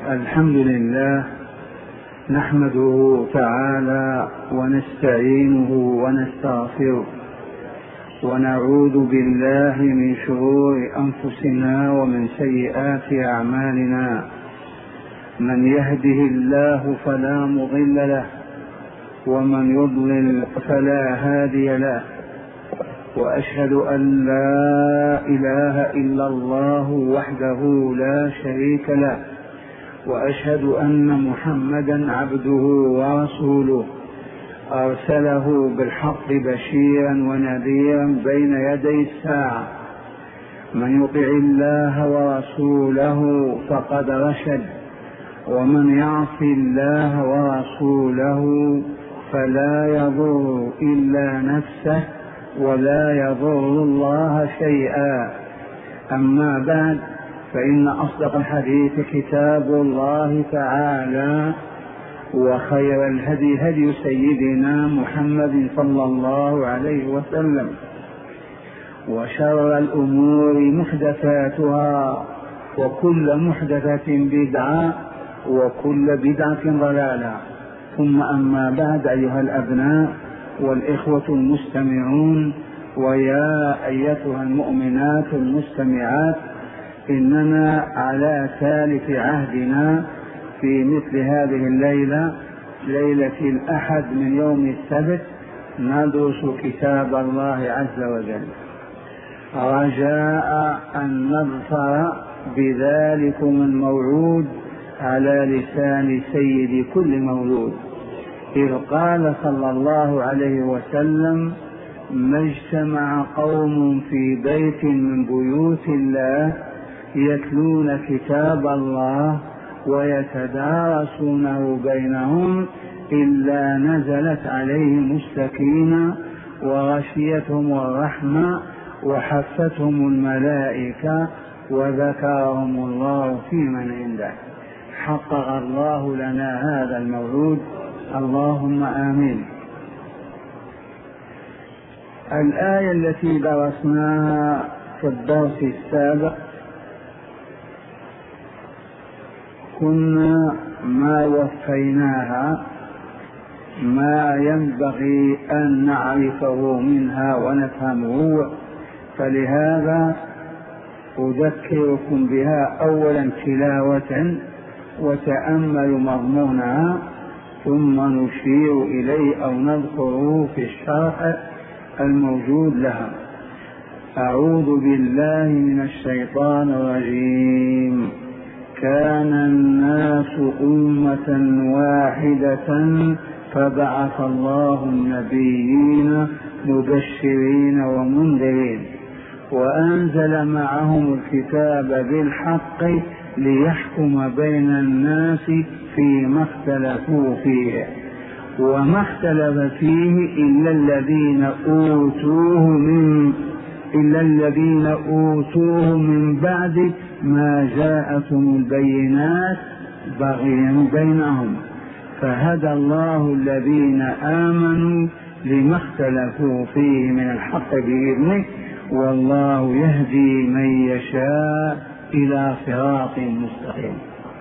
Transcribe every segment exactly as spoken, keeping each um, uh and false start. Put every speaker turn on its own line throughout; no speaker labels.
الحمد لله نحمده تعالى ونستعينه ونستغفره ونعوذ بالله من شرور أنفسنا ومن سيئات أعمالنا. من يهده الله فلا مضل له ومن يضلل فلا هادي له، وأشهد أن لا إله إلا الله وحده لا شريك له، وأشهد أن محمدا عبده ورسوله أرسله بالحق بشيرا ونذيرا بين يدي الساعة. من يطع الله ورسوله فقد رشد، ومن يعص الله ورسوله فلا يضر إلا نفسه ولا يضر الله شيئا. أما بعد، فإن أصدق الحديث كتاب الله تعالى، وخير الهدي هدي سيدنا محمد صلى الله عليه وسلم، وشر الأمور محدثاتها، وكل محدثة بدعة، وكل بدعة ضلالة. ثم أما بعد، أيها الأبناء والإخوة المستمعون، ويا أيتها المؤمنات المستمعات، إننا على ثالث عهدنا في مثل هذه الليلة، ليلة الأحد من يوم السبت، ندرس كتاب الله عز وجل، رجاء أن نظفر بذلكم الموعود على لسان سيد كل مولود، إذ قال صلى الله عليه وسلم: ما اجتمع قوم في بيت من بيوت الله يتلون كتاب الله ويتدارسونه بينهم إلا نزلت عليهم السكينة وغشيتهم الرحمة وحفتهم الملائكة وذكرهم الله في من عنده. حقق الله لنا هذا المولود، اللهم آمين. الآية التي درسناها في الدرس السابق كنا ما وفيناها ما ينبغي أن نعرفه منها ونفهمه، فلهذا أذكركم بها أولا تلاوة وتأمل مضمونها، ثم نشير إليه أو نذكره في الشرح الموجود لها. أعوذ بالله من الشيطان الرجيم. كان الناس أمة واحدة فبعث الله النبيين مبشرين ومنذرين وأنزل معهم الكتاب بالحق ليحكم بين الناس فيما اختلفوا فيه، وما اختلف فيه إلا الذين أوتوه من إلا الذين أوتوه من بعد ما جاءتهم البينات بغيا بينهم، فهدى الله الذين آمنوا لما اختلفوا فيه من الحق بإذنه، والله يهدي من يشاء إلى صراط مستقيم.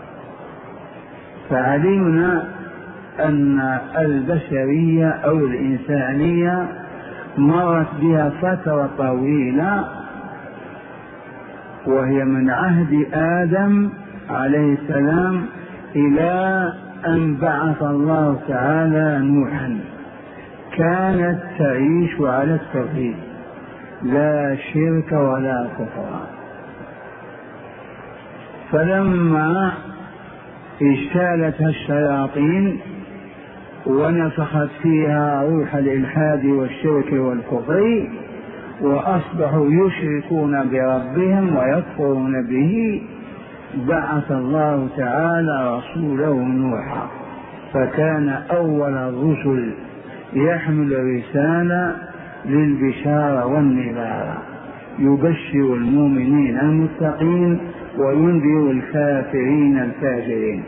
فعلمنا أن البشرية أو الإنسانية مرت بها فترة طويلة، وهي من عهد آدم عليه السلام إلى أن بعث الله تعالى نوحا. كانت تعيش على التوحيد، لا شرك ولا كفر. فلما اجتالتها الشياطين ونفخت فيها روح الإلحاد والشرك والكفر، وأصبحوا يشركون بربهم ويكفرون به، بعث الله تعالى رسوله نوحا، فكان أول الرسل يحمل رسالة للبشارة والنذارة، يبشر المؤمنين المتقين وينذر الكافرين الفاجرين.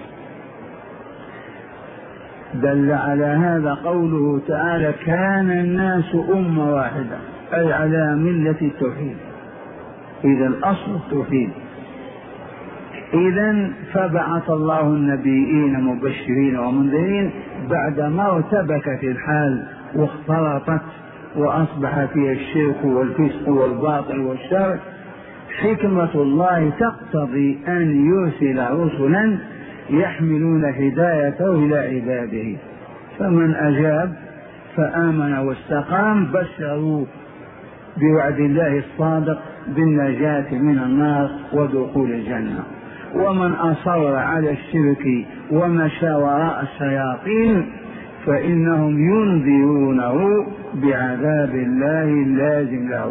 دل على هذا قوله تعالى: كان الناس أمة واحدة، أي على ملة التوحيد. إذا الأصل التوحيد. إذن فبعث الله النبيين مبشرين ومنذرين بعدما ارتبكت الحال واختلطت وأصبح فيها الشرك والفسق والباطل والشر. حكمة الله تقتضي أن يرسل رسلا يحملون هدايته إلى عباده، فمن أجاب فآمن واستقام بشروا بوعد الله الصادق بالنجاة من النار ودخول الجنة، ومن أصر على الشرك ومشى وراء الشياطين فإنهم ينذرونه بعذاب الله اللازم له.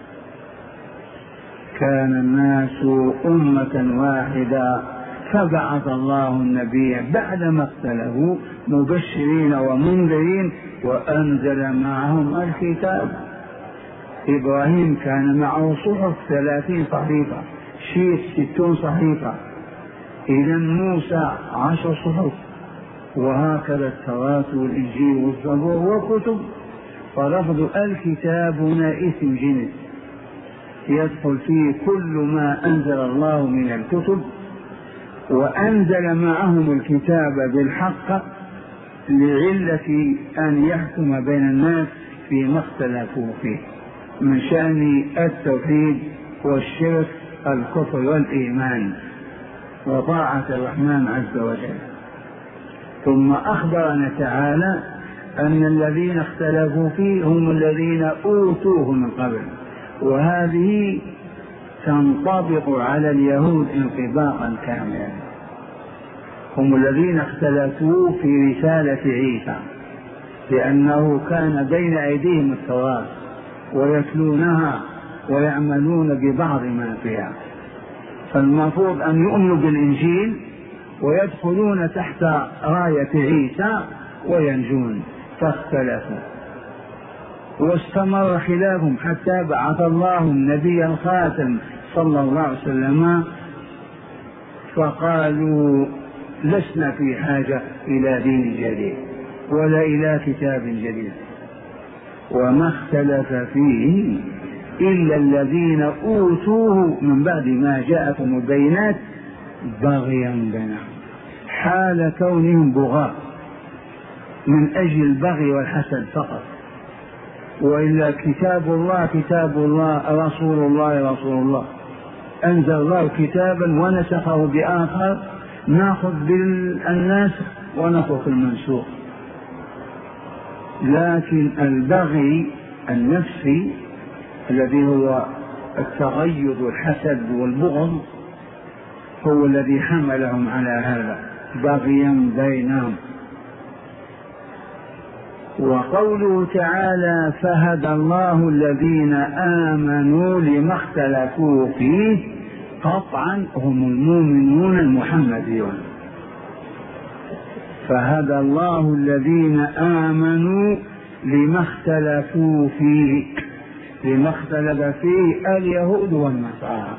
كان الناس أمة واحدة فبعث الله النبي بعدما اختلفوا مبشرين ومنذرين وأنزل معهم الكتاب. إبراهيم كان معه صحف ثلاثين صحيفة، شيخ ستون صحيفة، إذا موسى عشر صحف، وهكذا التوراة والإنجيل والزبور والكتب. فلفظ الكتاب هنا اسم جنس يدخل فيه كل ما أنزل الله من الكتب، وأنزل معهم الكتاب بالحق لعلة أن يحكم بين الناس فيما اختلفوا فيه من شأن التوحيد والشرك الكفر والإيمان وطاعة الرحمن عز وجل. ثم أخبرنا تعالى أن الذين اختلفوا فيه هم الذين أوتوه من قبل، وهذه تنطبق على اليهود انطباقا كاملا. هم الذين اختلفوا في رسالة عيسى لأنه كان بين أيديهم التوراة ويتلونها ويعملون ببعض ما فيها، فالمفروض أن يؤمنوا بالإنجيل ويدخلون تحت راية عيسى وينجون، فاختلفوا واستمر خلافهم حتى بعث الله النبي الخاتم صلى الله عليه وسلم، فقالوا لسنا في حاجة إلى دين جديد ولا إلى كتاب جديد، وما اختلف فيه إلا الذين أوتوه من بعد ما جاءتهم البينات بغيا بينهم، حال كونهم بغاة من أجل البغي والحسد فقط. وإلا كتاب الله كتاب الله، رسول الله رسول الله، أنزل الله كتابا ونسخه بآخر، نأخذ بالناس ونترك المنسوخ. لكن البغي النفسي الذي هو التغيظ والحسد والبغض هو الذي حملهم على هذا بغيا بينهم. وقوله تعالى فهدى الله الذين آمنوا لما اختلفوا فيه، قطعا هم المؤمنون المحمديون. فهدى الله الذين آمنوا لما اختلفوا فيه، لما اختلف فيه اليهود والنصارى.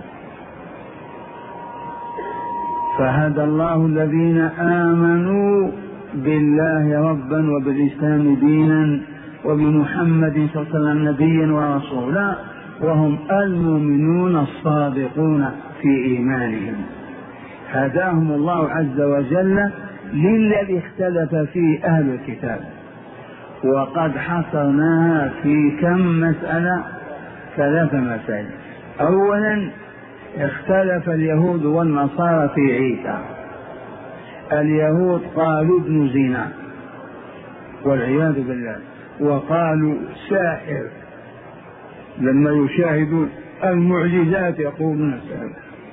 فهدى الله الذين آمنوا بالله ربا وبالإسلام دينا وبمحمد صلى الله عليه وسلم نبيا ورسولا، وهم المؤمنون الصادقون في إيمانهم. هداهم الله عز وجل للذي اختلف فيه أهل الكتاب، وقد حصرناها في كم مسألة؟ ثلاث مسائل. أولا اختلف اليهود والنصارى في عيسى. اليهود قالوا ابن زنا والعياذ بالله، وقالوا ساحر، لما يشاهدون المعجزات يقولون ساحر.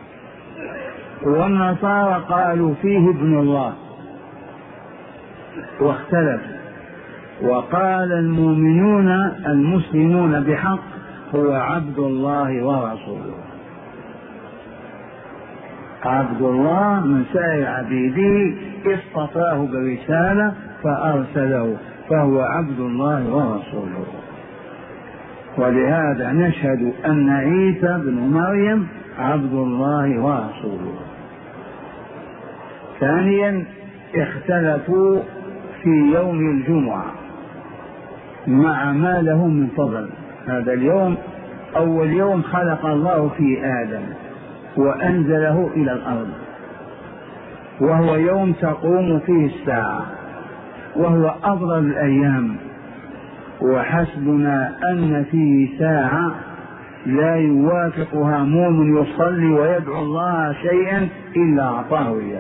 والنصارى قالوا فيه ابن الله واختلف، وقال المؤمنون المسلمون بحق هو عبد الله ورسوله، عبد الله من سائر عبيده اصطفاه برسالة فأرسله، فهو عبد الله ورسوله. ولهذا نشهد أن عيسى بن مريم عبد الله ورسوله. ثانيا اختلفوا في يوم الجمعة مع ما له من فضل. هذا اليوم أول يوم خلق الله فيه آدم وأنزله إلى الأرض، وهو يوم تقوم فيه الساعة، وهو أفضل الأيام، وحسبنا أن فيه ساعة لا يوافقها مؤمن يصلي ويدعو الله شيئا إلا أعطاه إياه.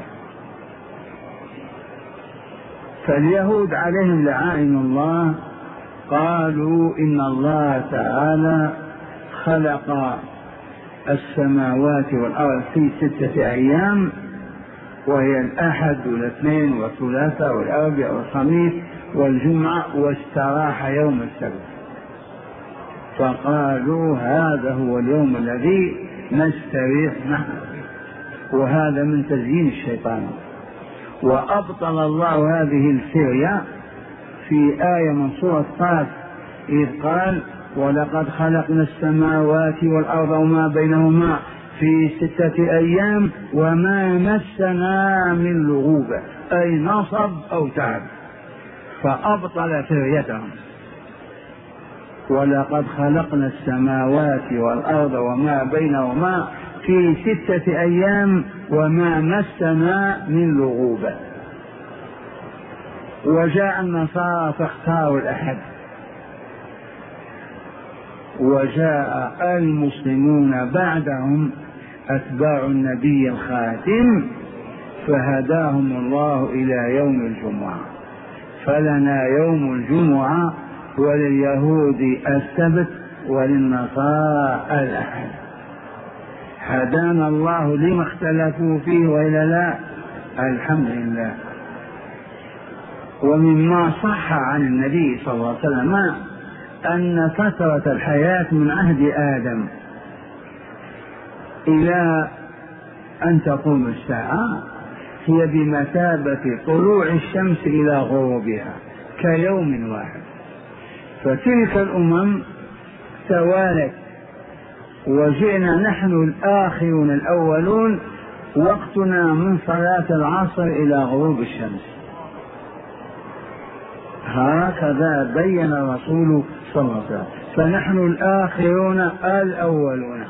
فاليهود عليهم لعائن الله قالوا إن الله تعالى خلق السماوات والأرض في ستة أيام، وهي الأحد والاثنين والثلاثاء والأربعاء والخميس والجمعة، واستراح يوم السبت. فقالوا هذا هو اليوم الذي نستريح نحن، وهذا من تزيين الشيطان. وأبطل الله هذه الفرية في آية من سورة قاف إذ قال ولقد خلقنا السماوات والأرض وما بينهما في ستة أيام وما مسنا من لغوب، أي نصب أو تعب، فأبطل فريتهم. ولقد خلقنا السماوات والأرض وما بينهما في ستة أيام وما مسنا من لغوب. وجاء النصارى فاختاروا الأحد، وجاء المسلمون بعدهم أتباع النبي الخاتم فهداهم الله إلى يوم الجمعة. فلنا يوم الجمعة، ولليهود السبت، وللنصارى الأحد. هدانا الله لما اختلفوا فيه وإلا لا؟ الحمد لله. ومما صح عن النبي صلى الله عليه وسلم أن فترة الحياة من عهد آدم إلى أن تقوم الساعة هي بمثابة طلوع الشمس إلى غروبها كيوم واحد. فتلك الأمم توالت، وجئنا نحن الآخرون الأولون، وقتنا من صلاة العصر إلى غروب الشمس. هكذا بين الرسول صلى الله عليه وسلم. فنحن الآخرون الأولون.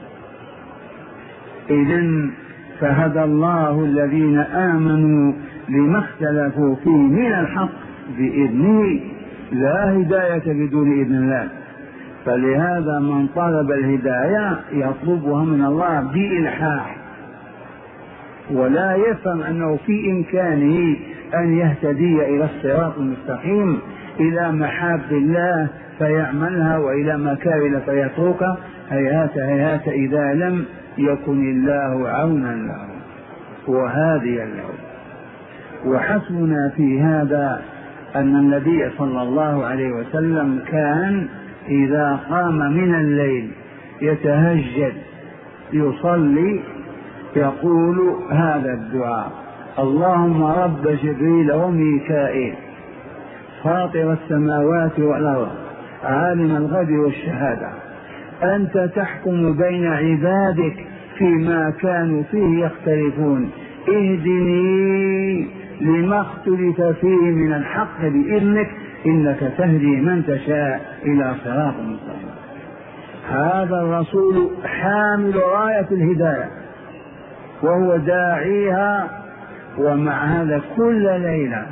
إذن فهدى الله الذين آمنوا لما اختلفوا فيه من الحق بإذنه، لا هداية بدون إذن الله. فلهذا من طلب الهداية يطلبها من الله بإلحاح، ولا يفهم أنه في إمكانه أن يهتدي إلى الصراط المستقيم، إلى محاب الله فيعملها وإلى مكاره فيتركها. هيهات هيهات إذا لم يكن الله عونا له وهاديا له. وحسبنا في هذا أن النبي صلى الله عليه وسلم كان إذا قام من الليل يتهجد يصلي يقول هذا الدعاء: اللهم رب جبريل وميكائيل فاطر السماوات والأرض عالم الغيب والشهادة، أنت تحكم بين عبادك فيما كانوا فيه يختلفون، اهدني لما اختلف فيه من الحق بإذنك، إنك تهدي من تشاء إلى صراط مستقيم. هذا الرسول حامل راية الهداية وهو داعيها، ومع هذا كل ليلة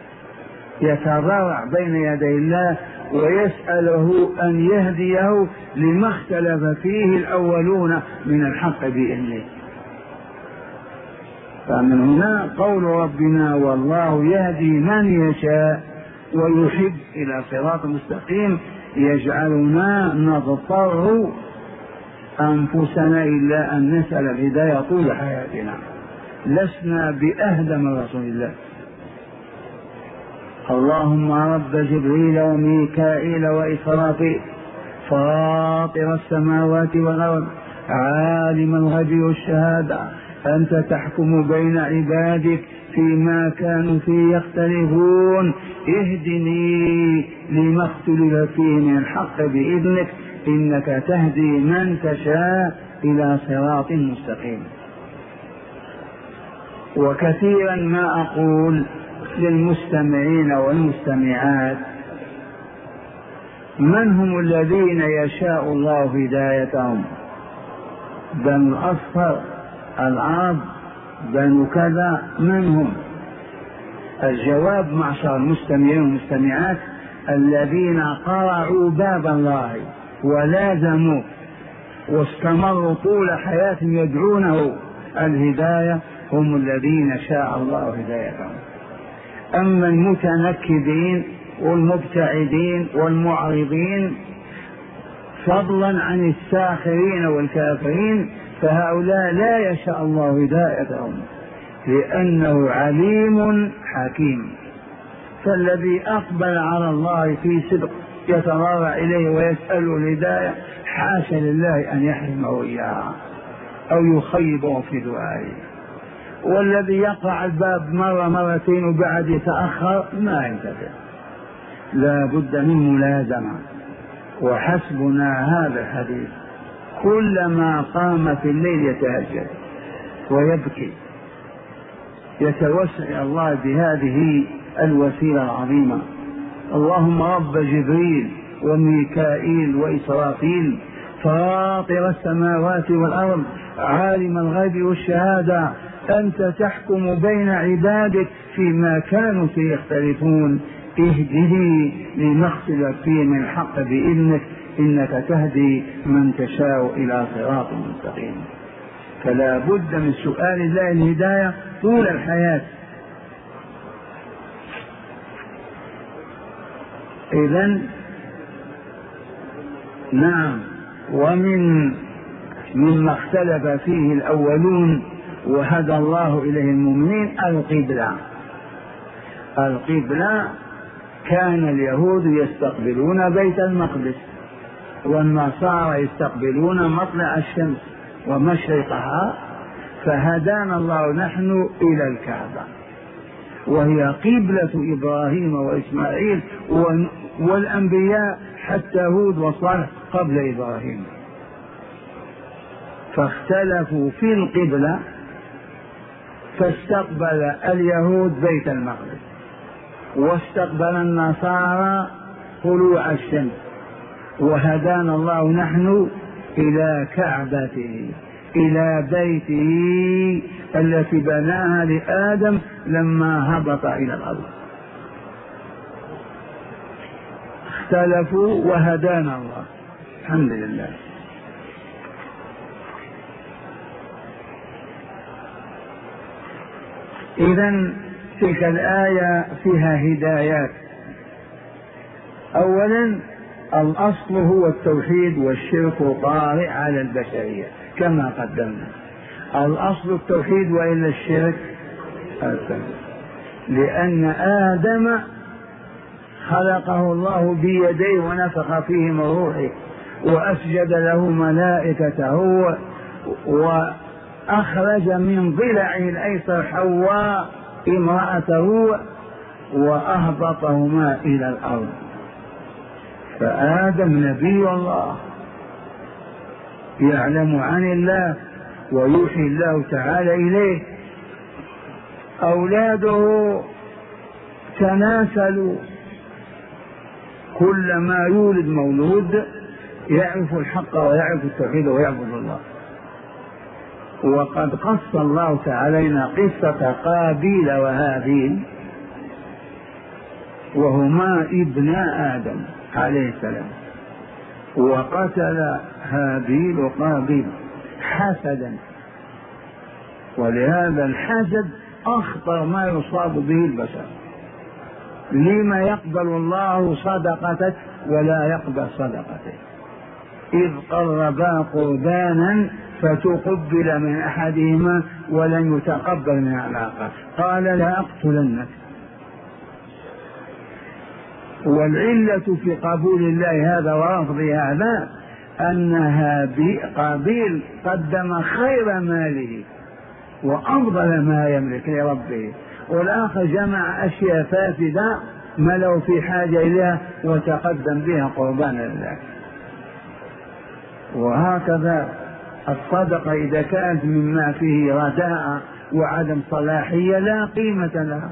يتضرع بين يدي الله ويسأله أن يهديه لما اختلف فيه الأولون من الحق بإذنه. فمن هنا قول ربنا: والله يهدي من يشاء ويحب إلى صراط مستقيم، يجعلنا نضطر أنفسنا إلا أن نسأل الهداية طول حياتنا. لسنا بأهدى من رسول الله. اللهم رب جبريل وميكائيل وإسرافيل فاطر السماوات والأرض عالم الغيب والشهادة، أنت تحكم بين عبادك فيما كانوا فيه يختلفون، اهدني لما اختلف فيه من الحق بإذنك، إنك تهدي من تشاء إلى صراط مستقيم. وكثيرا ما أقول للمستمعين والمستمعات: من هم الذين يشاء الله هدايتهم؟ بنو الأصفر العرب بنو كذا من هم؟ الجواب معشر المستمعين والمستمعات الذين قرعوا باب الله ولازموا واستمروا طول حياتهم يدعونه الهداية هم الذين شاء الله هدايتهم. أما المتنكدين والمبتعدين والمعرضين فضلا عن الساخرين والكافرين فهؤلاء لا يشاء الله هدايتهم لأنه عليم حكيم. فالذي أقبل على الله في صدق يتضرع إليه ويسأل الهداية حاشا لله أن يحرمه إياها أو يخيبه في دعائه، والذي يقع الباب مرة مرتين وبعد يتأخر ما ينتفع. لا بد من ملازمة. وحسبنا هذا الحديث كلما قام في الليل يتهجد ويبكي يتوسل الله بهذه الوسيلة العظيمة. اللهم رب جبريل وميكائيل وإسرافيل فاطر السماوات والأرض عالم الغيب والشهادة أنت تحكم بين عبادك فيما كانوا فيه يختلفون اهده لما اختلف فيه من الحق بإذنك إنك تهدي من تشاء إلى صراط مستقيم. فلا بد من سؤال الله الهداية طول الحياة. إذن نعم. ومن مما اختلف فيه الأولون وهدى الله إليه المؤمنين القبلة. القبلة كان اليهود يستقبلون بيت المقدس والنصارى يستقبلون مطلع الشمس ومشرقها، فهدانا الله نحن إلى الكعبة وهي قبلة إبراهيم وإسماعيل والأنبياء حتى هود وصالح قبل إبراهيم. فاختلفوا في القبلة فاستقبل اليهود بيت المقدس واستقبل النصارى طلوع الشمس، وهدانا الله نحن إلى كعبته إلى بيته التي بناها لآدم لما هبط إلى الأرض. اختلفوا وهدانا الله الحمد لله. إذن تلك الآية فيها هدايات. أولا الأصل هو التوحيد والشرك طارئ على البشرية كما قدمنا. الأصل التوحيد وإلا الشرك السبب، لأن آدم خلقه الله بيديه ونفخ فيه من روحه وأسجد له ملائكته وأخرج من ضلعه الأيسر حواء امرأته وأهبطهما إلى الأرض. فآدم نبي الله يعلم عن الله ويوحي الله تعالى إليه. أولاده تناسلوا، كلما يولد مولود يعرف الحق ويعرف التوحيد ويعبد الله. وقد قص الله تعالى قصة قابيل وهابيل وهما ابنا آدم عليه السلام، وقتل هابيل قابيل حسدا. ولهذا الحسد أخطر ما يصاب به البشر. لما يقبل الله صدقتك ولا يقبل صدقتك؟ إذ قربا قربانا فتقبل من أحدهما ولن يتقبل من الآخر قال لا أقتلنك. والعلة في قبول الله هذا ورفض هذا أن قابيل قدم خير ماله وأفضل ما يملك لربه، والآخر جمع أشياء فاسدة ما له في حاجة إليها وتقدم بها قربانا لله. وهكذا الصدقة إذا كانت مما فيه رداء وعدم صلاحية لا قيمة لها.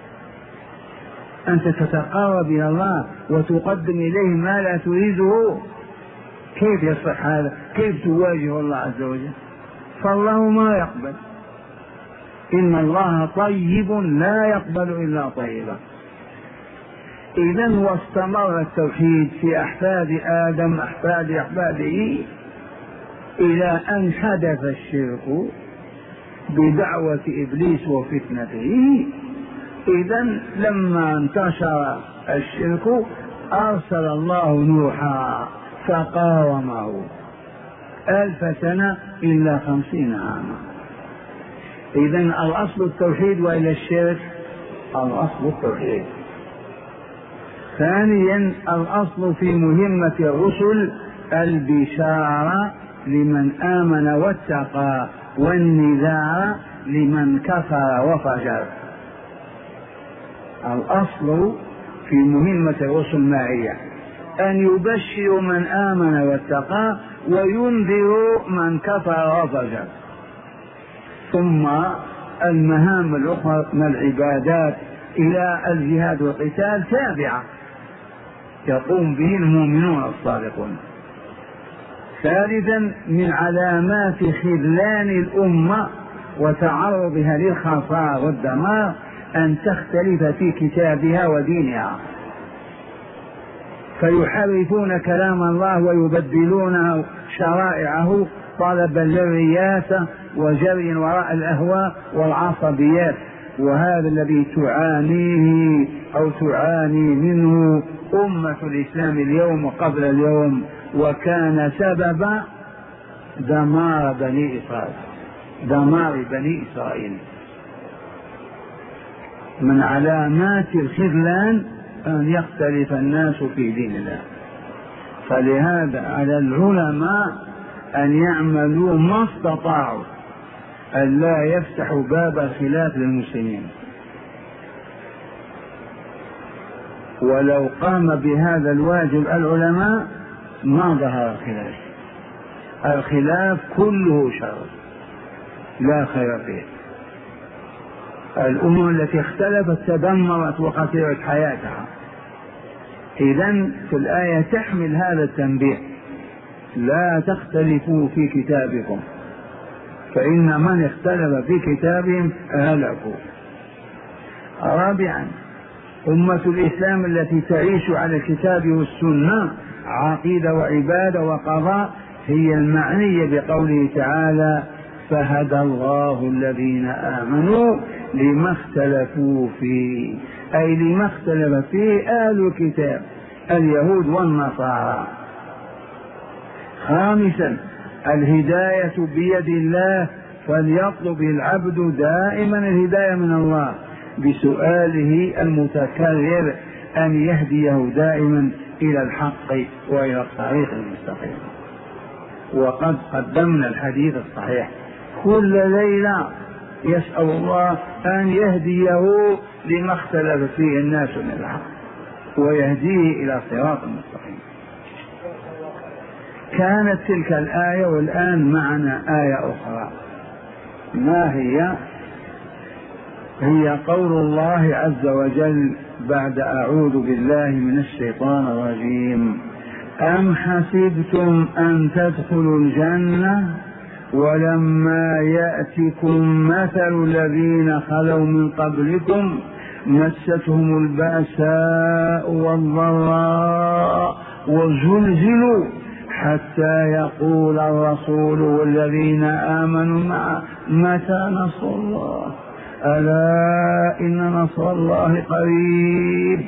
أنت تتقرب إلى الله وتقدم إليه ما لا تريده، كيف يصح هذا؟ كيف تواجه الله عز وجل؟ فالله ما يقبل. إن الله طيب لا يقبل إلا طيبا. إذا واستمر التوحيد في أحفاد آدم أحفاد أحفاده إلى أن حدث الشرك بدعوة إبليس وفتنته. إذا لما انتشر الشرك أرسل الله نوحا فقاومه ألف سنة إلا خمسين عاما. إذا الأصل التوحيد وإلى الشرك الأصل التوحيد. ثانيا الأصل في مهمة الرسل البشارة لمن آمن واتقى والنذار لمن كفر وفجر. الأصل في مهمة الرسل ما هي؟ أن يبشروا من آمن واتقى وينذروا من كفر وفجر. ثم المهام الأخرى من العبادات إلى الجهاد والقتال تابعة يقوم به المؤمنون الصادقون. ثالثا من علامات خذلان الأمة وتعرضها للخسارة والدمار أن تختلف في كتابها ودينها، فيحرفون كلام الله ويبدلونه شرائعه طلبا للرياسة وجري وراء الأهواء والعصبيات. وهذا الذي تعانيه أو تعاني منه أمة الإسلام اليوم وقبل اليوم، وكان سبب دمار بني إسرائيل دمار بني إسرائيل. من علامات الخذلان أن يختلف الناس في دين الله. فلهذا على العلماء أن يعملوا ما استطاعوا أن لا يفتحوا باب الخلاف للمسلمين، ولو قام بهذا الواجب العلماء ما ظهر الخلاف. الخلاف كله شر لا خير فيه. الأمم التي اختلفت تدمرت وخسرت حياتها. إذن في الآية تحمل هذا التنبيه: لا تختلفوا في كتابكم فإن من اختلف في كتابهم هلكوا. رابعا أمة الإسلام التي تعيش على الكتاب والسنة عقيدة وعبادة وقضاء هي المعنية بقوله تعالى: فهدى الله الذين آمنوا لما اختلفوا فيه، أي لما اختلف فيه أهل الكتاب اليهود والنصارى. خامسا الهداية بيد الله، فليطلب العبد دائما الهداية من الله بسؤاله المتكرر أن يهديه دائما إلى الحق وإلى الطريق المستقيم. وقد قدمنا الحديث الصحيح: كل ليلة يسأل الله أن يهديه لما اختلف فيه الناس من الحق ويهديه إلى صراط مستقيم. كانت تلك الآية، والآن معنا آية أخرى. ما هي؟ هي قول الله عز وجل بعد أعوذ بالله من الشيطان الرجيم: أم حسبتم أن تدخلوا الجنة ولما يأتكم مثل الذين خلوا من قبلكم مستهم البأساء والضراء وزلزلوا حتى يقول الرسول والذين آمنوا معه متى نصر الله ألا إن نصر الله قريب.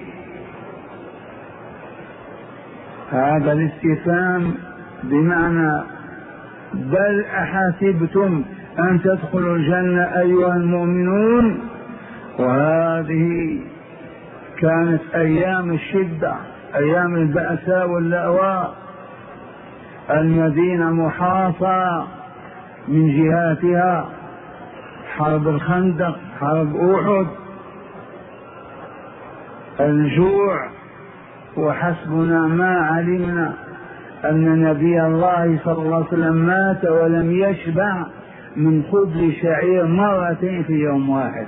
هذا الاستفهام بمعنى بل أحسبتم أن تدخلوا الجنة أيها المؤمنون. وهذه كانت أيام الشدة، أيام البأساء واللأواء. المدينة محاصرة من جهاتها، حرب الخندق، حرب أحد، الجوع. وحسبنا ما علمنا أن نبي الله صلى الله عليه وسلم مات ولم يشبع من خبز شعير مرتين في يوم واحد.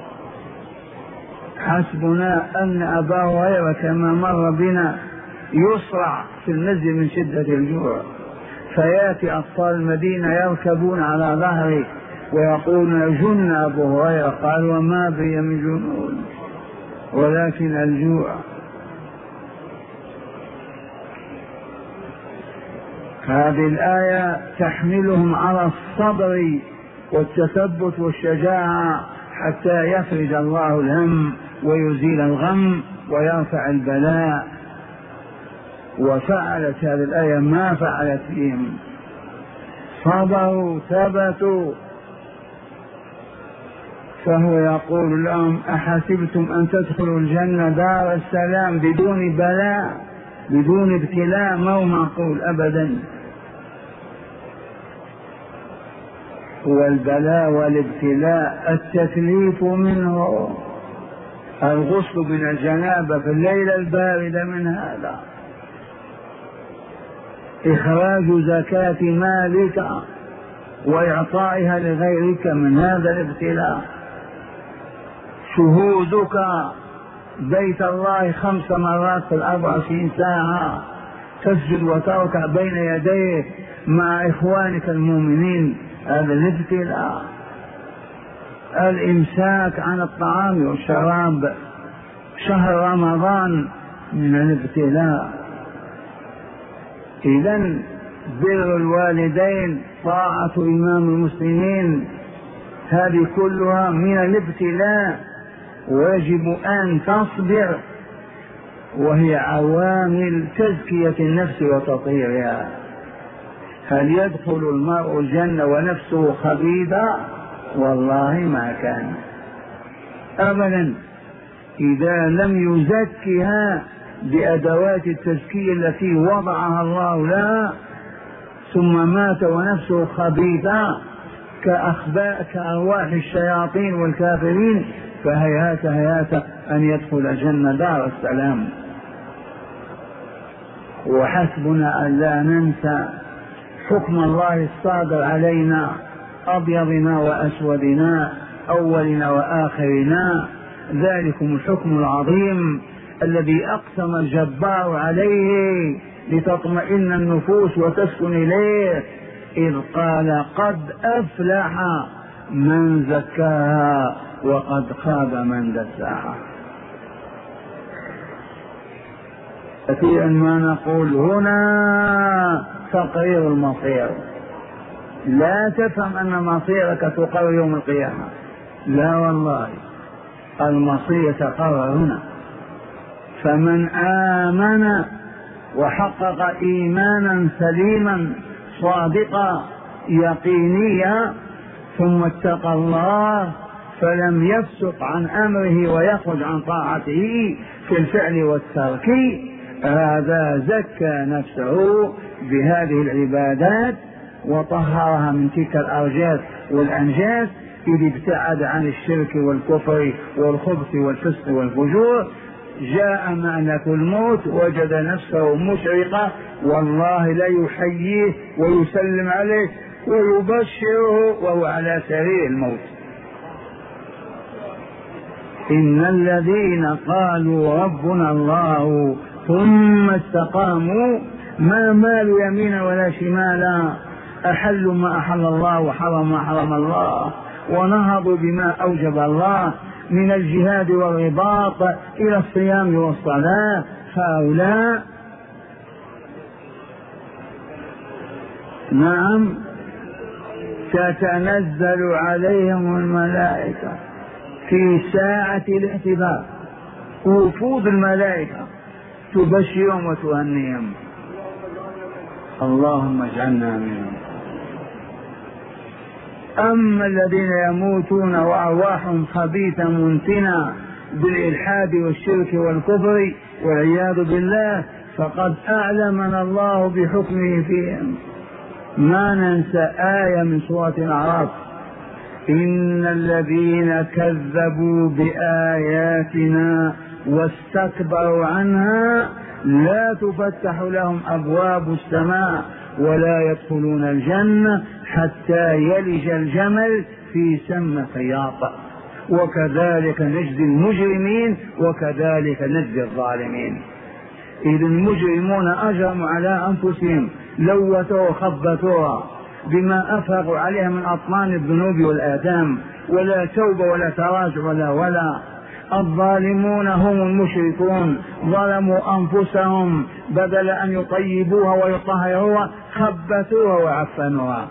حسبنا أن أبا هريرة كما مر بنا يصرع في المسجد من شدة الجوع، فيأتي أطفال المدينة يركبون على ظهره ويقولون جن أبو هريرة، قال وما بي من جنون ولكن الجوع. هذه الآية تحملهم على الصبر والتثبت والشجاعة حتى يفرج الله الهم ويزيل الغم ويرفع البلاء. وفعلت هذه الآية ما فعلت فيهم، صبروا ثبتوا. فهو يقول لهم أحسبتم أن تدخلوا الجنة دار السلام بدون بلاء بدون ابتلاء؟ ما هو معقول أبدا. والبلاء والابتلاء التكليف منه، الغسل من الجنابة في الليلة الباردة من هذا، إخراج زكاة مالك وإعطائها لغيرك من هذا الابتلاء، شهودك بيت الله خمس مرات في الأربع وعشرين ساعة، تسجد وتركع بين يديه مع إخوانك المؤمنين، هذا الابتلاء. الإمساك عن الطعام والشراب شهر رمضان من الابتلاء. إذن بر الوالدين، طاعة إمام المسلمين، هذه كلها من الابتلاء، ويجب أن تصبر، وهي عوامل تزكية النفس وتطهيرها. هل يدخل المرء الجنة ونفسه خبيثة؟ والله ما كان أبدا، إذا لم يزكها بأدوات التزكية التي وضعها الله لها ثم مات ونفسه خبيثة كأرواح الشياطين والكافرين، فهيهات هيهات أن يدخل الجنة دار السلام. وحسبنا أن لا ننسى حكم الله الصادر علينا، أبيضنا وأسودنا، أولنا وآخرنا، ذلكم الحكم العظيم الذي أقسم الجبار عليه لتطمئن النفوس وتسكن إليه، إذ قال قد أفلح من زكاها وقد خاب من دساها. كثيرا ما نقول هنا تقرير المصير، لا تفهم أن مصيرك تقرر يوم القيامة، لا والله، المصير تقرر هنا. فمن آمن وحقق إيمانا سليما صادقا يقينيا ثم اتقى الله فلم يفسق عن أمره ويخرج عن طاعته في الفعل والترك، هذا زكى نفسه بهذه العبادات وطهرها من تلك الأرجاس والأنجاس، إذ ابتعد عن الشرك والكفر والخبث والفسق والفجور. جاء ملك الموت وجد نفسه مشرقة، والله لا يحييه ويسلم عليه ويبشره وهو على سرير الموت. إن الذين قالوا ربنا الله ثم استقاموا ما مالوا يمينا ولا شمالا، أحلوا ما أحل الله وحرم ما حرم الله، ونهضوا بما أوجب الله من الجهاد والرباط إلى الصيام والصلاة، هؤلاء نعم تتنزل عليهم الملائكة في ساعة الاعتبار، وفود الملائكة تبشرهم وتهنيهم. اللهم اجعلنا منهم. أما الذين يموتون وأرواحهم خبيثة منتنة بالإلحاد والشرك والكفر والعياذ بالله، فقد أعلمنا الله بحكمه فيهم. ما ننسى آية من سورة الأعراف: إن الذين كذبوا بآياتنا واستكبروا عنها لا تفتح لهم أبواب السماء ولا يدخلون الجنة حتى يلج الجمل في سم الخياط، وكذلك نجزي المجرمين وكذلك نجزي الظالمين. إذ المجرمون أجرموا على أنفسهم، لوتوا وخبتوها، بما أفرغوا عليها من أطنان الذنوب والآثام، ولا توبة ولا تراجع ولا ولا. الظالمون هم المشركون، ظلموا أنفسهم، بدل أن يطيبوها ويطهروها خبثوها وعفنوها.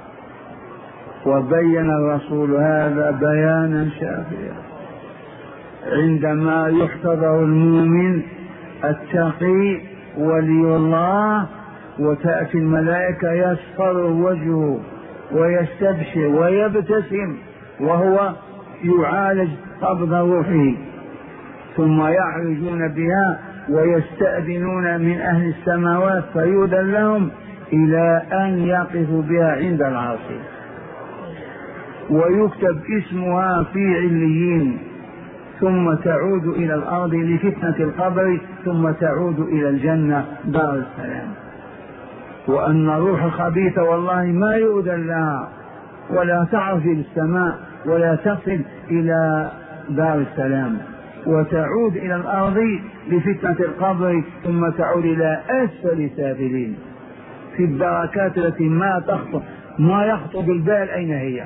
وبين الرسول هذا بيانا شافيا. عندما يحتضر المؤمن التقي ولي الله وتأتي الملائكة يصفر وجهه ويستبشر ويبتسم وهو يعالج قبض روحه، ثم يعرجون بها ويستأذنون من أهل السماوات فيؤذن لهم إلى أن يقفوا بها عند العرش، ويكتب اسمها في عليين، ثم تعود إلى الأرض لفتنة القبر، ثم تعود إلى الجنة دار السلام. وأن الروح الخبيثة والله ما يؤذن لها ولا تعرج إلى السماء ولا تصل إلى دار السلام، وتعود إلى الأرض لفتنة القبر، ثم تعود إلى أسفل سافلين في الدركات التي ما تخطر ما يخطر بالبال أين هي.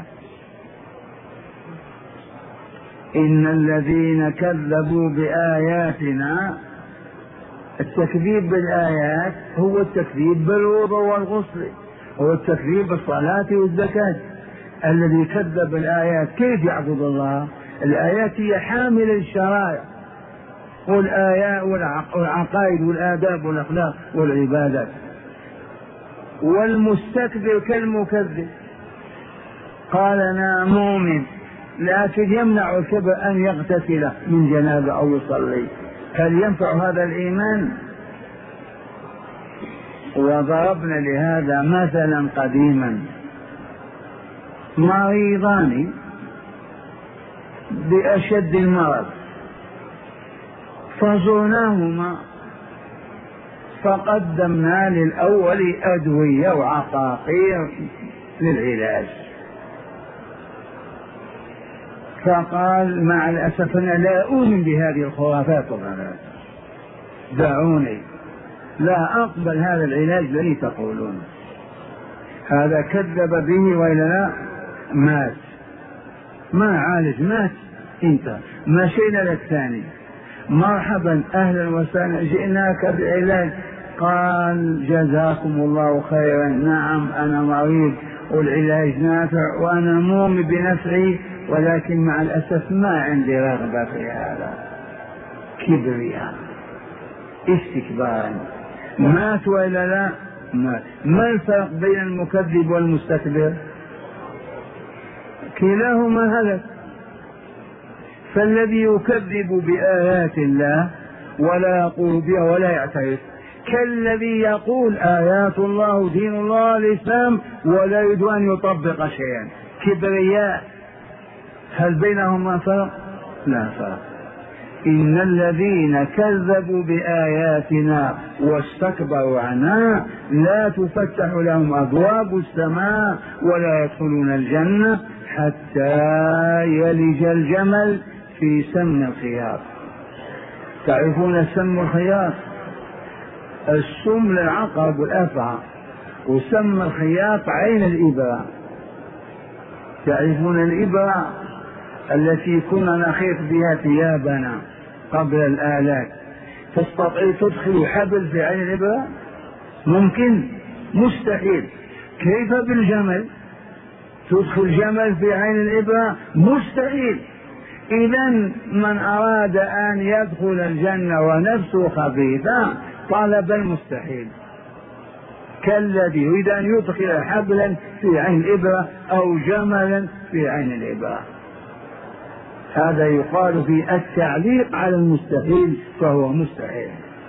إن الذين كذبوا بآياتنا، التكذيب بالآيات هو التكذيب بالوضوء والغسل، هو التكذيب بالصلاة والزكاة. الذي كذب الآيات كيف يعبد الله؟ الآيات هي حامل الشرائع والآيات والعقائد والآداب والأخلاق والعبادات. والمستكبر كالمكذب، قال أنا مؤمن لكن يمنع الكبر أن يغتسل من جنابة أو يصلي، هل ينفع هذا الإيمان؟ وضربنا لهذا مثلا قديما، مريضان بأشد المرض فزرناهما فقدمنا للأول أدوية وعقاقير للعلاج، فقال مع الأسف أنا لا أؤمن بهذه الخرافات والغلات، دعوني لا أقبل هذا العلاج الذي تقولون. هذا كذب به وإلا لا مات، ما عالج مات، انت مشينا للثاني، مرحبا أهلا وسهلا جئناك بعلاج، قال جزاكم الله خيرا، نعم أنا مريض والعلاج نافع وأنا مؤمن بنفعي، ولكن مع الأسف ما عندي رغبة في هذا. كبرياء استكبارا، مات وإلا لا مات. ما الفرق بين المكذب والمستكبر؟ كلاهما هلك. فالذي يكذب بآيات الله ولا يقول بها ولا يعترف، كالذي يقول آيات الله دين الله الإسلام ولا يريد أن يطبق شيئا. كبرياء. هل بينهما فرق؟ لا فرق. إن الذين كذبوا بآياتنا واستكبروا عنها لا تفتح لهم أبواب السماء ولا يدخلون الجنة حتى يلج الجمل في سم الخياط. تعرفون سم الخياط؟ السم للعقرب والأفعى، وسم الخياط عين الإبرة. تعرفون الإبرة التي كنا نخيط بها ثيابنا قبل الآلات؟ تستطيع تدخل حبل في عين الإبرة؟ ممكن؟ مستحيل. كيف بالجمل؟ تدخل جمل في عين الإبرة؟ مستحيل. إذن من أراد أن يدخل الجنة ونفسه خبيثة طلب المستحيل، كالذي يريد أن يدخل حبلا في عين الإبرة أو جملا في عين الإبرة. هذا يقال في التعليق على المستحيل، فهو مستحيل.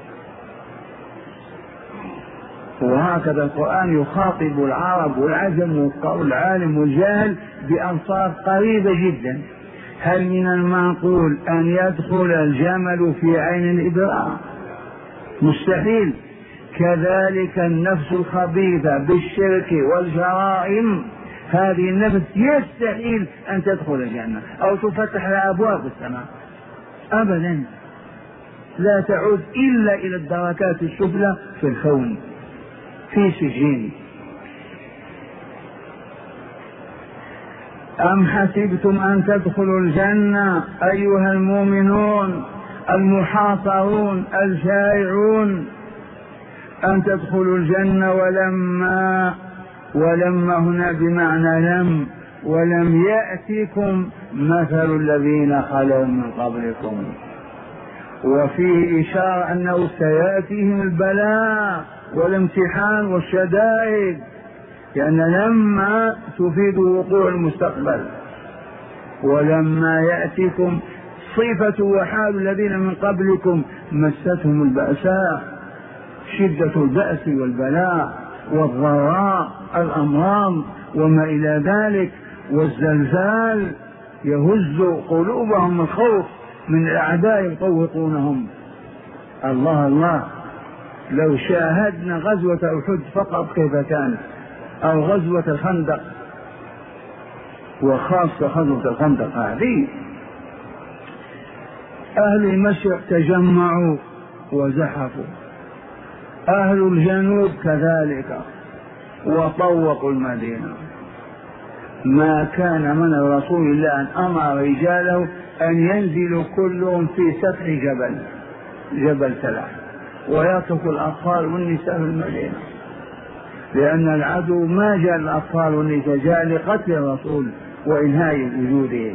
وهكذا القرآن يخاطب العرب والعجم والعالم والجاهل بألفاظ قريبة جدا. هل من المعقول أن يدخل الجمل في عين الإبرة؟ مستحيل. كذلك النفس الخبيثة بالشرك والجرائم، هذه النفس يستحيل أن تدخل الجنة أو تفتح لها أبواب السماء أبدا، لا تعود إلا إلى الدركات السفلى في الكون في سجين. أم حسبتم أن تدخلوا الجنة أيها المؤمنون المحاصرون الجائعون، أن تدخلوا الجنة ولما ولما هنا بمعنى لم، ولم يأتكم مثل الذين خلوا من قبلكم، وفيه إشارة أنه سيأتيهم البلاء والامتحان والشدائد، لأن لما تفيد وقوع المستقبل. ولما يأتكم صفة وحال الذين من قبلكم مستهم البأساء، شدة البأس والبلاء والضراء الأمراض وما إلى ذلك، والزلزال يهز قلوبهم الخوف من الأعداء يطوقونهم. الله الله، لو شاهدنا غزوة أحد فقط كيف كانت، أو غزوة الخندق، وخاصة غزوة الخندق هذه أهل المشرق تجمعوا وزحفوا، أهل الجنوب كذلك وطوقوا المدينة. ما كان من رسول الله أن أمر رجاله أن ينزلوا كلهم في سفح جبل جبل سلح ويتركوا الأطفال والنساء في المدينة، لأن العدو ما جاء الأطفال والنساء، جاء لقتل الرسول وإنهاء وجوده.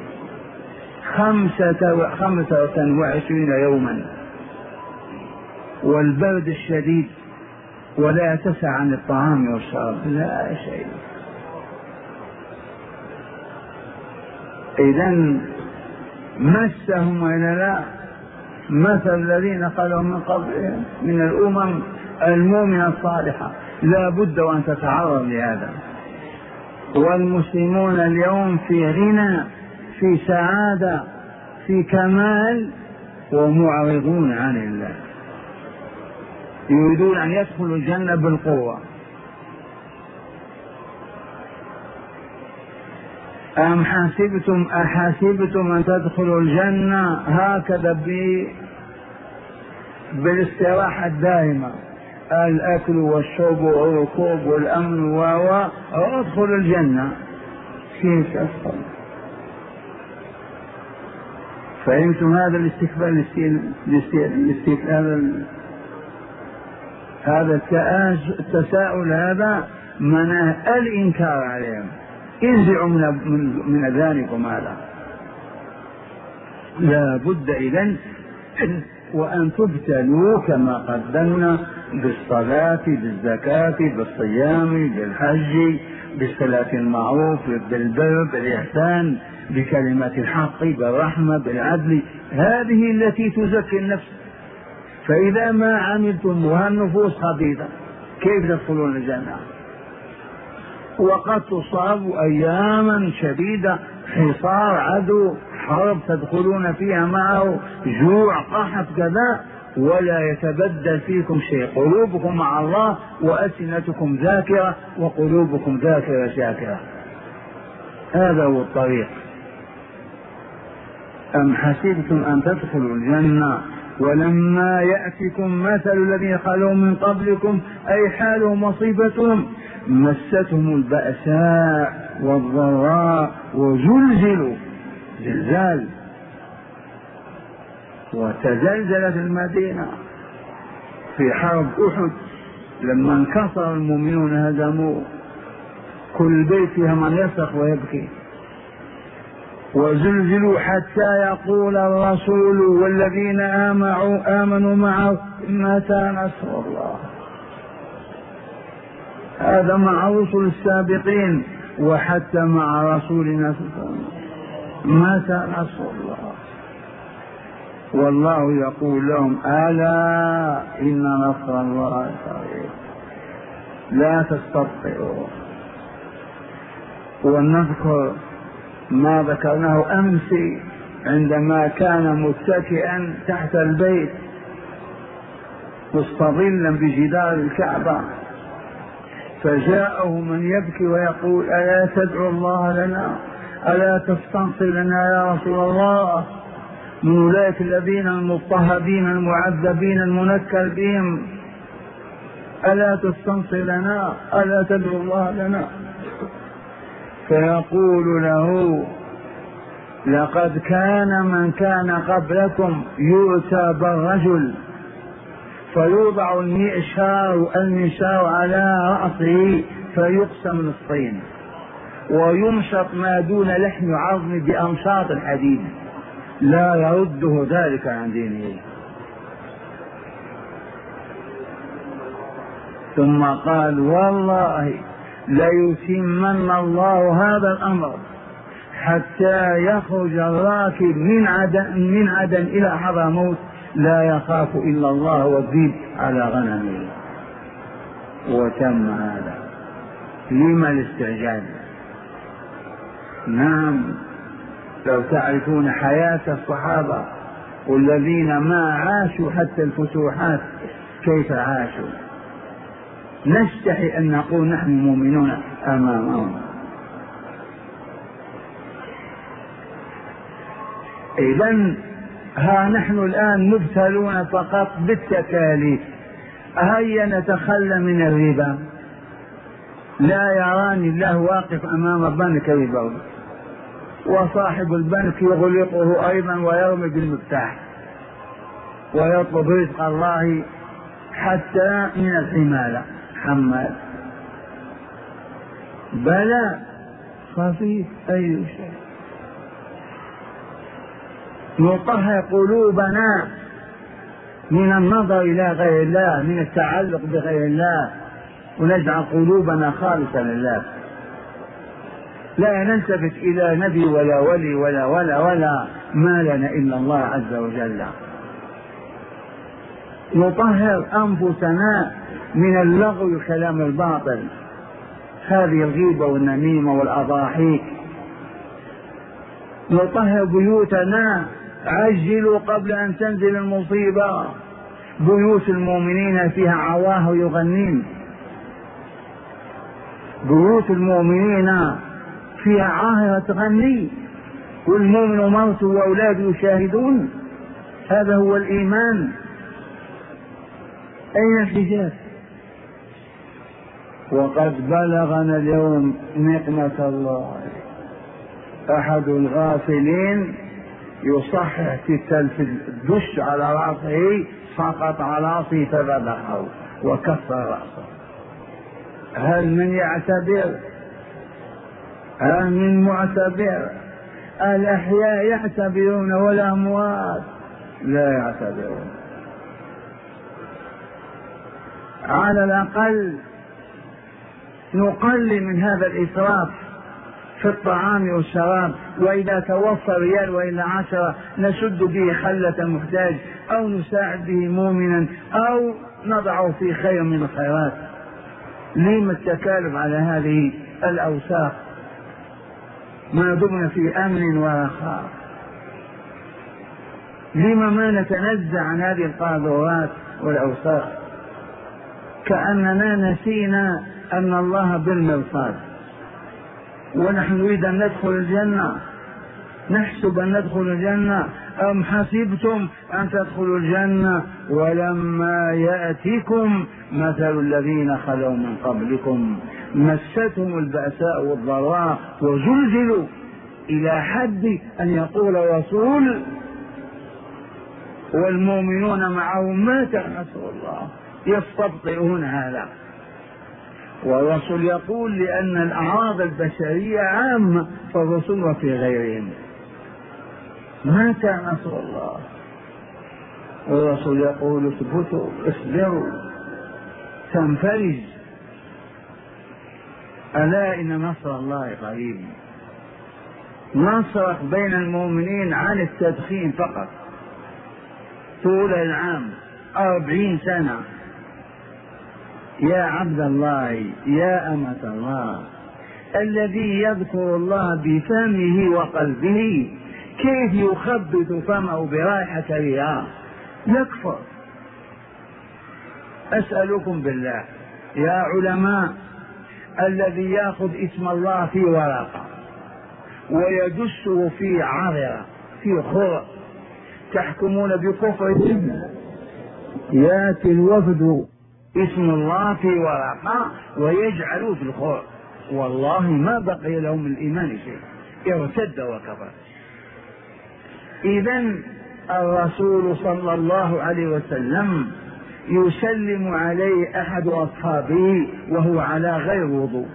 خمسة خمسة وعشرين يوما، والبرد الشديد، ولا يتسع عن الطعام والشراب، لا شيء. إذن مسهم وإلا لا مثل الذين خلوا من قبلهم من الأمم المؤمنة الصالحة، لا بد وأن تتعرض لهذا. والمسلمون اليوم في غنى، في سعادة، في كمال، ومعرضون عن الله، يريدون أن يدخلوا الجنة بالقوة. أم حسبتم أحسبتم أن تدخلوا الجنة هكذا بالاستراحة الدائمة، الأكل والشرب والركوب والأمن و ادخلوا الجنة، كيف تدخل؟ فهمتم هذا الاستقبال الاستقبال هذا التساؤل، هذا مناه الإنكار عليهم، انزعوا من, من ذلكم. هذا لا بد إذن وأن تبتلوا كما قدمنا بالصلاة بالزكاة بالصيام بالحج بالصلاة المعروف بالبر بالإحسان بكلمة الحق بالرحمة بالعدل، هذه التي تزكي النفس. فإذا ما عملتم والنفوس خبيثة كيف تدخلون الجنة؟ وقد تصاب أياما شديدة، حصار عدو، حرب تدخلون فيها معه، جوع قحط كذا، ولا يتبدل فيكم شيء، قلوبكم مع الله وألسنتكم ذاكرة وقلوبكم ذاكرة شاكرة. هذا هو الطريق. أم حسبتم أن تدخلوا الجنة ولما يأتكم مثل الذين خلوا من قبلكم، أي حالهم وصفتهم، مستهم البأساء والضراء وزلزلوا زلزال، وتزلزلت المدينة في حرب أحد لما انكسر المؤمنون هزموا، كل بيت فيها من يصرخ ويبكي. وزلزلوا حتى يقول الرسول والذين آمنوا آمنوا معه متى نصر الله. هذا مع رسل السابقين وحتى مع رسولنا متى نصر الله. والله يقول لهم ألا إن نصر الله قريب لا تستبطئوا. ونذكر ما ذكرناه أمس عندما كان متكئا تحت البيت مستظلا بجدار الكعبة، فجاءه من يبكي ويقول ألا تدعو الله لنا، ألا تستنصر لنا يا رسول الله، من أولئك الذين المضطهدين المعذبين المنكر بهم، ألا تستنصر لنا، ألا تدعو الله لنا. فيقول له لقد كان من كان قبلكم يؤتى بالرجل فيوضع المئشار المنشار على رأسه فيقسم نصفين ويمشط ما دون لحم عظم بأمشاط الحديد لا يرده ذلك عن دينه. ثم قال والله ليتمن الله هذا الأمر حتى يخرج الراكب من عدن, من عدن إلى حضرموت لا يخاف إلا الله والذئب على غنمه. وتم هذا. لما الاستعجال؟ نعم، لو تعرفون حياة الصحابة والذين ما عاشوا حتى الفتوحات كيف عاشوا، نستحي أن نقول نحن مؤمنون أمامهم. إذن ها نحن الآن مبتلون فقط بالتكاليف. هيا نتخلى من الربا، لا يراني الله واقف أمام بنك ربا وصاحب البنك يغلقه أيضا ويرمي بالمفتاح ويطلب رزق الله حتى من الحمالة حمال. بلى خفيف أي شيء. نطهر قلوبنا من النظر إلى غير الله، من التعلق بغير الله، ونجعل قلوبنا خالصة لله. لا نلتفت إلى نبي ولا ولي ولا ولا ولا ما لنا إلا الله عز وجل. نطهر أنفسنا من اللغو والكلام الباطل، هذه الغيبة والنميمة والأضاحيك. نطهر بيوتنا، عجلوا قبل أن تنزل المصيبة. بيوت المؤمنين فيها عواه يغنين، بيوت المؤمنين فيها عاهرة تغني، والمؤمن موته وأولاده يشاهدون. هذا هو الإيمان. أين الحجاب؟ وقد بلغنا اليوم نقمة الله. أحد الغافلين يصحح في الدش على رأسه، سقط على رأسه فذبحه وكسر رأسه. هل من يعتبر؟ هل من معتبر؟ الأحياء يعتبرون والأموات لا يعتبرون. على الأقل نقلل من هذا الإسراف في الطعام والشراب، وإذا توفى ريال وإلا عشرة نشد به خلة محتاج، أو نساعد به مؤمنا، أو نضعه في خير من الخيرات. لما التكالب على هذه الأوساخ ما دمنا في أمن ورخاء؟ لما ما نتنزع عن هذه القاذورات والأوساخ كأننا نسينا أن الله بالمرصاد، ونحن نريد أن ندخل الجنة، نحسب أن ندخل الجنة. أم حسبتم أن تدخلوا الجنة ولما يأتكم مثل الذين خلوا من قبلكم مستهم البأساء والضراء وزلزلوا إلى حد أن يقول الرسول والمؤمنون معه متى نصر الله. يستبطئون هذا، والرسول يقول لأن الأعراض البشرية عامة فالرسول وفي غيرهم. متى نصر الله؟ والرسول يقول اثبتوا اصبروا تنفرج، ألا إن نصر الله قريب. نصرك بين المؤمنين عن التدخين فقط طول العام أربعين سنة. يا عبد الله يا أمة الله، الذي يذكر الله بفمه وقلبه كيف يخبط فمه برائحة رياء؟ يكفر. أسألكم بالله يا علماء، الذي يأخذ اسم الله في ورقة ويدسه في عررة في خرق تحكمون بكفر؟ يأتي الوفد اسم الله في ورقة ويجعلوه في الخرق والله ما بقي لهم الإيمان شيء، ارتد وكفر. إذن الرسول صلى الله عليه وسلم يسلم عليه أحد أصحابه وهو على غير وضوء.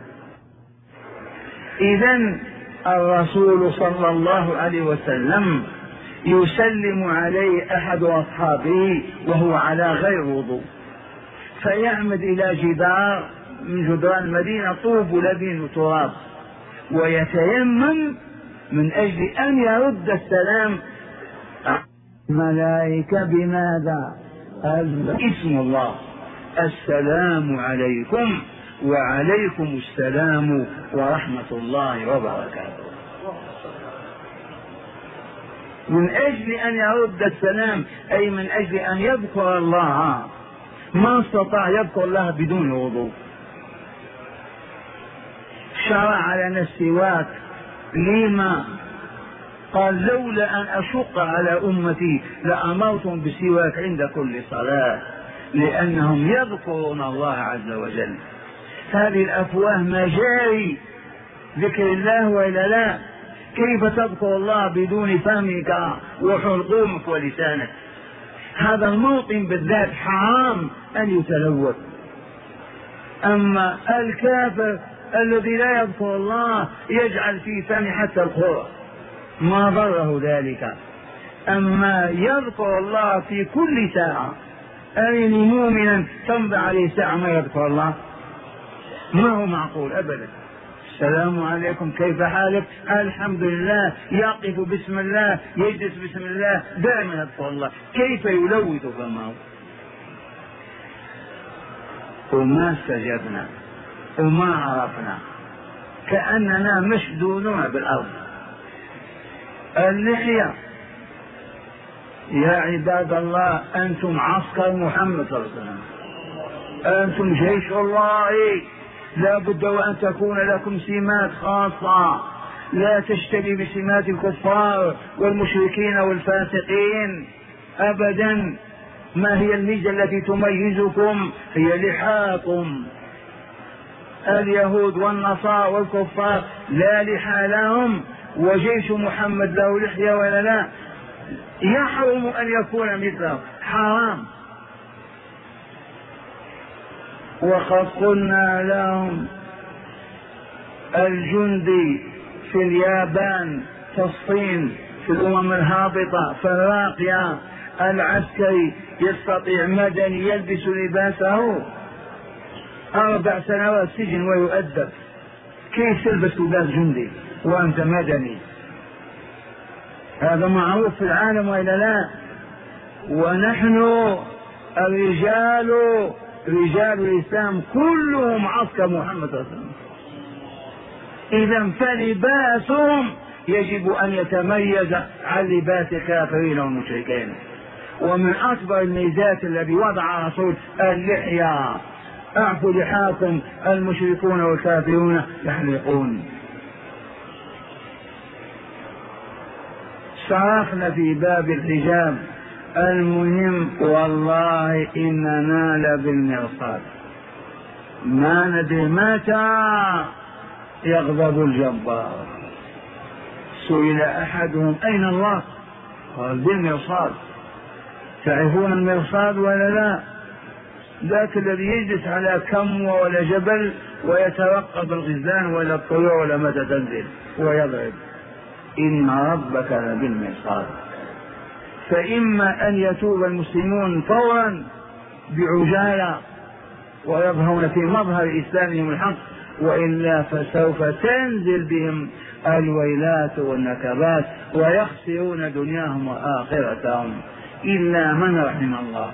إذن الرسول صلى الله عليه وسلم يسلم عليه أحد أصحابه وهو على غير وضوء، فيعمد إلى جدار من جدران المدينة طوب لبن وتراب ويتيمم من أجل أن يرد السلام. الملائكة بماذا؟ اسم الله، السلام عليكم وعليكم السلام ورحمة الله وبركاته، من أجل أن يرد السلام، أي من أجل أن يذكر الله. ما استطاع يذكر الله بدون وضوء. شرع لنا السواك، لما؟ قال لولا أن أشق على أمتي لأمرتهم بالسواك عند كل صلاة، لأنهم يذكرون الله عز وجل. هذه الأفواه مجاري ذكر الله وإلا لا؟ كيف تذكر الله بدون فمك وحلقومك ولسانك؟ هذا الموطن بالذات حرام أن يتلوث. أما الكافر الذي لا يذكر الله يجعل في فمه حتى الخرق، ما ضره ذلك. أما يذكر الله في كل ساعة، أين مؤمنا تمضي عليه ساعة ما يذكر الله؟ ما هو معقول أبدا. السلام عليكم، كيف حالك؟ الحمد لله. يقف بسم الله، يجلس بسم الله، دائما يذكر الله. كيف يلوث فمه؟ وما استجبنا وما عرفنا، كأننا مشدودون بالأرض. اللحية يا عباد الله، أنتم عسكر محمد صلى الله عليه وسلم، أنتم جيش الله، لا بد وأن تكون لكم سمات خاصة، لا تشتري بسمات الكفار والمشركين والفاسقين أبدا. ما هي الميزة التي تميزكم؟ هي لحاكم. اليهود والنصارى والكفار لا لحى لهم، وجيش محمد له لحية ولا لا؟ يحرم أن يكون مثله، حرام. وقد قلنا لهم الجندي في اليابان، في الصين، في الأمم الهابطة، في الراقية، العسكري يستطيع مدني يلبس لباسه أربع سنوات سجن ويؤدب. كيف تلبس لباس جندي وأنت مدني؟ هذا معروف في العالم وإلا لا؟ ونحن الرجال رجال الإسلام كلهم عسكر محمد صلى الله عليه وسلم. إذا فلباسهم يجب أن يتميز عن لباس الكافرين والمشركين. ومن أكبر الميزات الذي وضع رسول اللحية، أعفوا لحاكم، المشركون والكافرون يحلقون. صرخنا في باب الحجاب. المهم والله إننا لبالمرصاد، ما ندري متى يغضب الجبار. سئل أحدهم أين الله؟ قال بالمرصاد. تعرفون المرصاد ولا لا؟ ذاك الذي يجلس على كموة ولا جبل ويترقب الغزلان ولا الطيور ولا متى تنزل ويضرب. إن ربك لبالمرصاد. فإما أن يتوب المسلمون فورا بعجالة ويظهرون في مظهر إسلامهم الحق، وإلا فسوف تنزل بهم الويلات والنكبات ويخسرون دنياهم وآخرتهم إلا من رحم الله.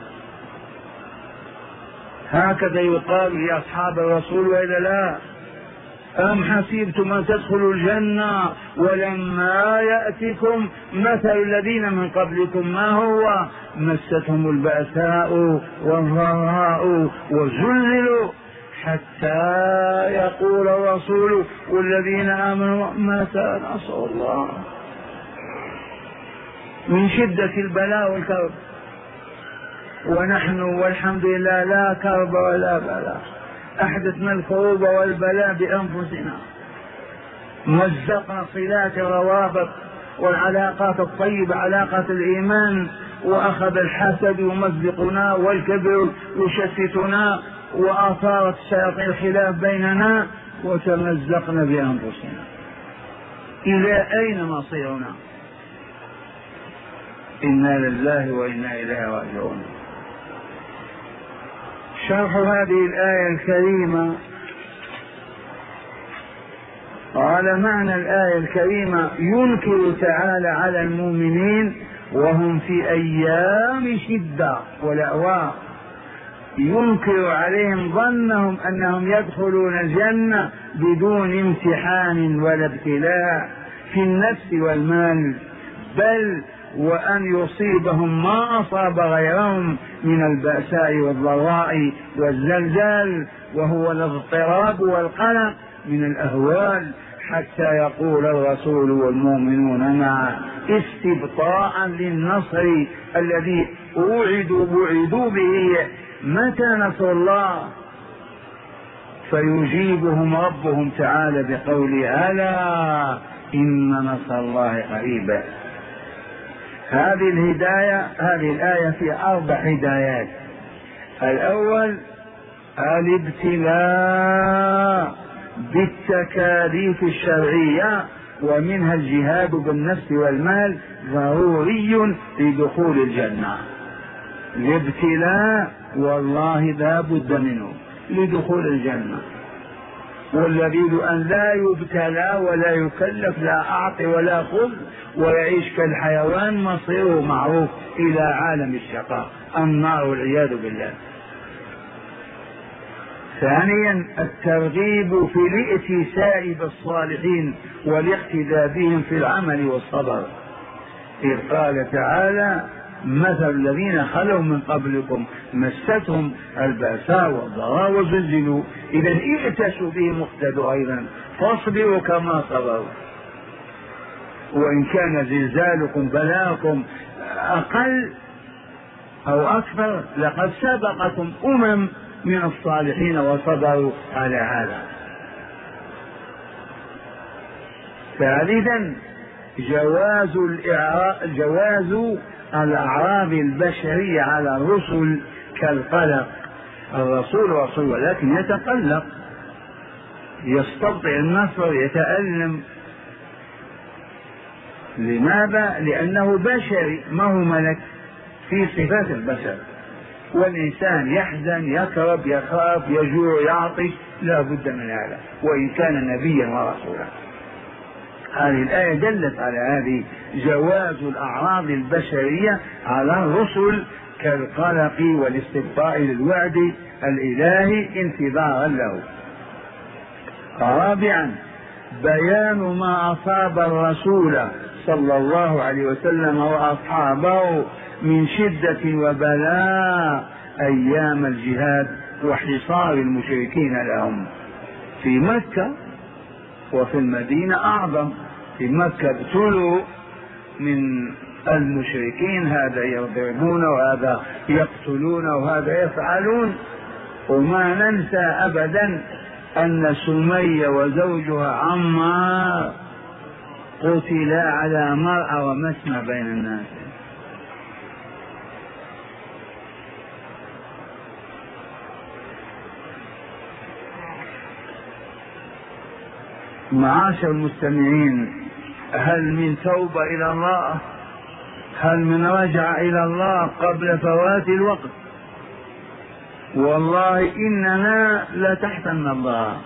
هكذا يقال لأصحاب الرسول وإلا لا؟ أم حسبتم أن تدخلوا الجنة ولما يأتكم مثل الذين من قبلكم ما هو مستهم البأساء والضراء وزلزلوا حتى يقول الرسول والذين آمنوا متى نصر الله. من شدة البلاء والكرب، ونحن والحمد لله لا كرب ولا بلاء. أحدثنا الكروب والبلاء بأنفسنا، مزقنا صلات الروابط والعلاقات الطيبة، علاقة الإيمان، وأخذ الحسد يمزقنا والكبر يشتتنا، وآثارت الشياطين الخلاف بيننا، وتمزقنا بأنفسنا. إلى أين مصيرنا؟ إنا لله وإنا إليه راجعون. شرح هذه الآية الكريمة. قال معنى الآية الكريمة: ينكر تعالى على المؤمنين وهم في أيام شدة والأواء، ينكر عليهم ظنهم أنهم يدخلون الجنة بدون امتحان ولا ابتلاء في النفس والمال، بل وأن يصيبهم ما أصاب غيرهم من البأساء والضراء والزلزال، وهو الاضطراب والقلق من الأهوال، حتى يقول الرسول والمؤمنون معه استبطاء للنصر الذي أوعدوا بعدوا به: متى نصر الله؟ فيجيبهم ربهم تعالى بقوله: ألا إن نصر الله قريب. هذه الهداية، هذه الآية في أربع هدايات. الأول الابتلاء بالتكاليف الشرعية، ومنها الجهاد بالنفس والمال ضروري لدخول الجنة. الابتلاء والله لا بد منه لدخول الجنة، والذي أن لا يبتلى ولا يكلف لا أعطي ولا خذ ويعيش كالحيوان مصيره معروف إلى عالم الشقاء النار والعياذ بالله. ثانيا الترغيب في الائتساء بالصالحين والاقتداء بهم في العمل والصبر، إذ قال تعالى: مثل الذين خلوا من قبلكم مستهم البأساء والضراء وزلزلوا. إذا ائتسوا بهم واقتدوا أيضا، فاصبروا كما صبروا. وإن كان زلزالكم بلاكم أقل أو أكثر لقد سبقكم أمم من الصالحين وصبروا على هذا. ثالثا جواز جواز الأعراض البشرية على الرسل كالقلق. الرسول رسول ولكن يتقلق، يستبطئ النصر، يتألم. لماذا؟ لأنه بشري، ما هو ملك، في صفات البشر. والإنسان يحزن، يكرب، يخاف، يجوع، يعطش، لا بد من هذا وإن كان نبيا ورسولا. هذه الآية دلت على هذه، جواز الأعراض البشرية على الرسل كالقلق والاستبطاء للوعد الإلهي انتظارا له. رابعا بيان ما أصاب الرسول صلى الله عليه وسلم وأصحابه من شدة وبلاء أيام الجهاد وحصار المشركين لهم في مكة وفي المدينة أعظم. في مكة ابتلوا من المشركين، هذا يضربون وهذا يقتلون وهذا يفعلون. وما ننسى أبدا أن سمية وزوجها عمار قتلا على مرأى ومسمى بين الناس. معاشر المستمعين، هل من توبة إلى الله؟ هل من رجع إلى الله قبل فوات الوقت؟ والله إننا لتحتنا الله،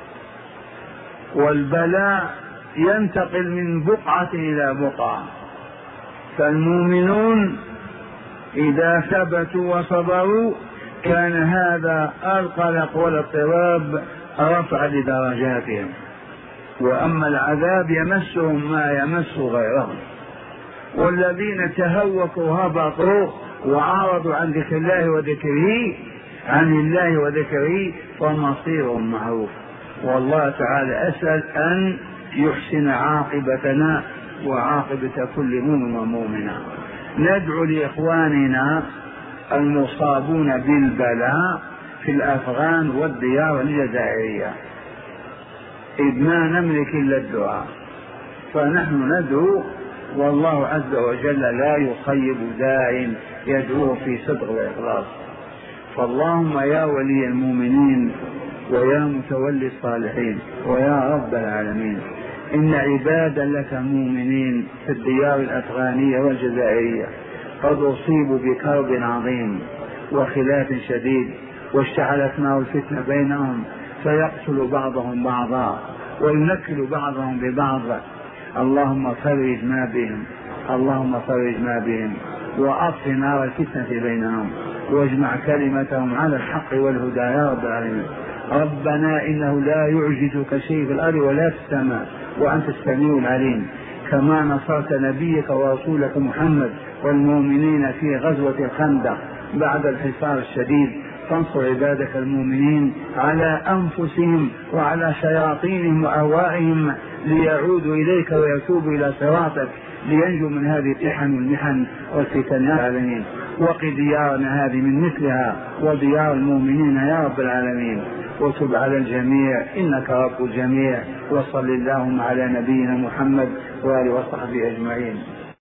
والبلاء ينتقل من بقعة إلى بقعة. فالمؤمنون إذا ثبتوا وصبروا كان هذا القلق والاضطراب رفع لدرجاتهم، وأما العذاب يمسهم ما يمس غيرهم. والذين تهوكوا هبطوا وعارضوا عن ذكر الله وذكره عن الله وذكره فمصيرهم معروف. والله تعالى أسأل أن يحسن عاقبتنا وعاقبة كل مؤمن ومؤمنة. ندعو لإخواننا المصابون بالبلاء في الأفغان والديار الجزائرية، إذ ما نملك إلا الدعاء، فنحن ندعو والله عز وجل لا يخيب داع يدعوه في صدق وإخلاص. فاللهم يا ولي المؤمنين ويا متولي الصالحين ويا رب العالمين، إن عبادا لك مؤمنين في الديار الأفغانية والجزائرية قد أصيبوا بكرب عظيم وخلاف شديد، واشتعلت نار الفتنة بينهم فيقتل بعضهم بعضا وينكل بعضهم ببعض. اللهم فرج ما بهم، اللهم فرج ما بهم وأطفئ نار الفتنة بينهم واجمع كلمتهم على الحق والهدى يا رب العالمين. ربنا إنه لا يعجزك شيء في الأرض ولا في السماء وأنت السميع العليم، كما نصرت نبيك ورسولك محمد والمؤمنين في غزوة الخندق بعد الحصار الشديد، فانصر عبادك المؤمنين على أنفسهم وعلى شياطينهم وأهوائهم ليعودوا إليك ويتوبوا إلى صراطك لينجوا من هذه الطحن والمحن والفتن يا العالمين. وقِ ديارنا هذه من مثلها وديار المؤمنين يا رب العالمين، وتب على الجميع إنك رب الجميع. وصل اللهم على نبينا محمد وآله وصحبه أجمعين.